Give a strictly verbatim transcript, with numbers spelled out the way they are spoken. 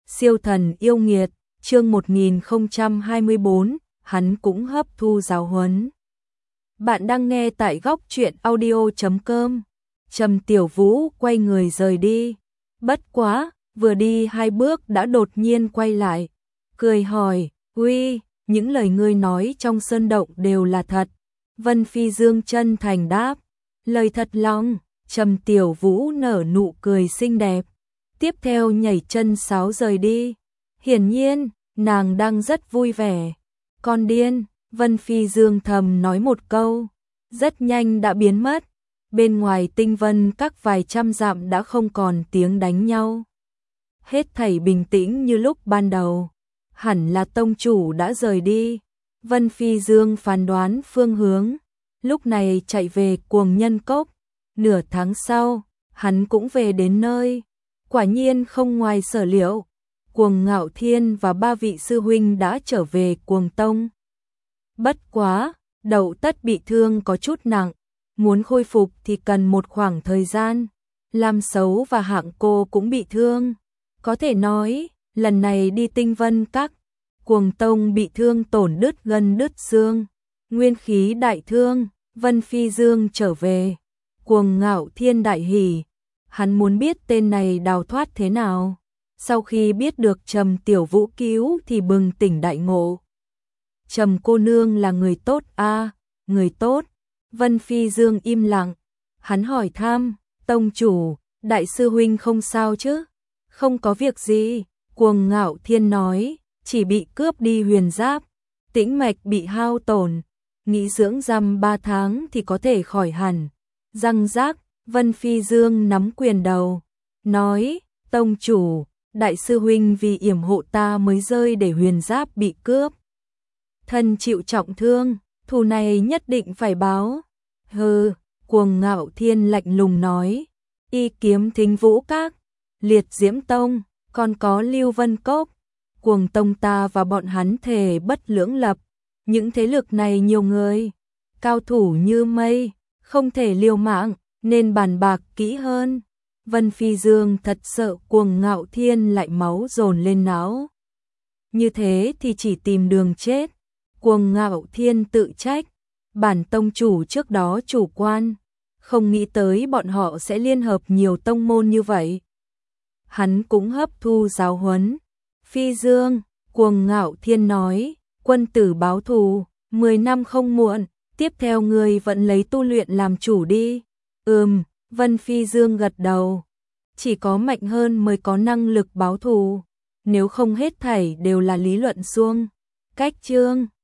Siêu thần yêu nghiệt, chương một nghìn không trăm hai mươi bốn, hắn cũng hấp thu giáo huấn. Bạn đang nghe tại góc truyện audio chấm com. Trầm Tiểu Vũ quay người rời đi. Bất quá, vừa đi hai bước đã đột nhiên quay lại, cười hỏi, "Uy, những lời ngươi nói trong sơn động đều là thật?" Vân Phi Dương chân thành đáp, "Lời thật lòng." Trầm Tiểu Vũ nở nụ cười xinh đẹp, tiếp theo nhảy chân sáo rời đi. Hiển nhiên, nàng đang rất vui vẻ. "Con điên," Vân Phi Dương thầm nói một câu, rất nhanh đã biến mất. Bên ngoài Tinh Vân các vài trăm dặm đã không còn tiếng đánh nhau. Hết thảy bình tĩnh như lúc ban đầu. Hẳn là tông chủ đã rời đi. Vân Phi Dương phán đoán phương hướng, lúc này chạy về Cuồng Nhân Cốc. Nửa tháng sau, hắn cũng về đến nơi. Quả nhiên không ngoài sở liệu, Cuồng Ngạo Thiên và ba vị sư huynh đã trở về Cuồng Tông. Bất quá, Đậu Tất bị thương có chút nặng, muốn khôi phục thì cần một khoảng thời gian. Lam Sấu và Hạng Cô cũng bị thương. Có thể nói, lần này đi Tinh Vân Các, Cuồng Tông bị thương tổn đứt gân đứt xương, nguyên khí đại thương. Vân Phi Dương trở về, Cuồng Ngạo Thiên đại hỉ, hắn muốn biết tên này đào thoát thế nào. Sau khi biết được Trầm Tiểu Vũ cứu thì bừng tỉnh đại ngộ. Trầm cô nương là người tốt a, à, người tốt. Vân Phi Dương im lặng, hắn hỏi thăm, "Tông chủ, đại sư huynh không sao chứ?" "Không có việc gì," Cuồng Ngạo Thiên nói, "chỉ bị cướp đi huyền giáp, tĩnh mạch bị hao tổn, nghỉ dưỡng răm ba tháng thì có thể khỏi hẳn." Răng rác, Vân Phi Dương nắm quyền đầu, nói, "Tông chủ, đại sư huynh vì yểm hộ ta mới rơi để huyền giáp bị cướp. Thân chịu trọng thương, thù này nhất định phải báo." "Hừ," Cuồng Ngạo Thiên lạnh lùng nói, "Y Kiếm Thính Vũ Các, Liệt Diễm Tông, còn có Lưu Vân Cốc, Cuồng Tông ta và bọn hắn thề bất lưỡng lập. Những thế lực này nhiều người, cao thủ như mây, không thể liều mạng, nên bàn bạc kỹ hơn." Vân Phi Dương thật sợ Cuồng Ngạo Thiên lại máu dồn lên não. Như thế thì chỉ tìm đường chết. Cuồng Ngạo Thiên tự trách, bản tông chủ trước đó chủ quan, không nghĩ tới bọn họ sẽ liên hợp nhiều tông môn như vậy. Hắn cũng hấp thu giáo huấn. "Phi Dương," Cuồng Ngạo Thiên nói, "quân tử báo thù, mười năm không muộn, tiếp theo người vẫn lấy tu luyện làm chủ đi." "Ừm," Vân Phi Dương gật đầu, "chỉ có mạnh hơn mới có năng lực báo thù, nếu không hết thảy đều là lý luận suông." Cách chương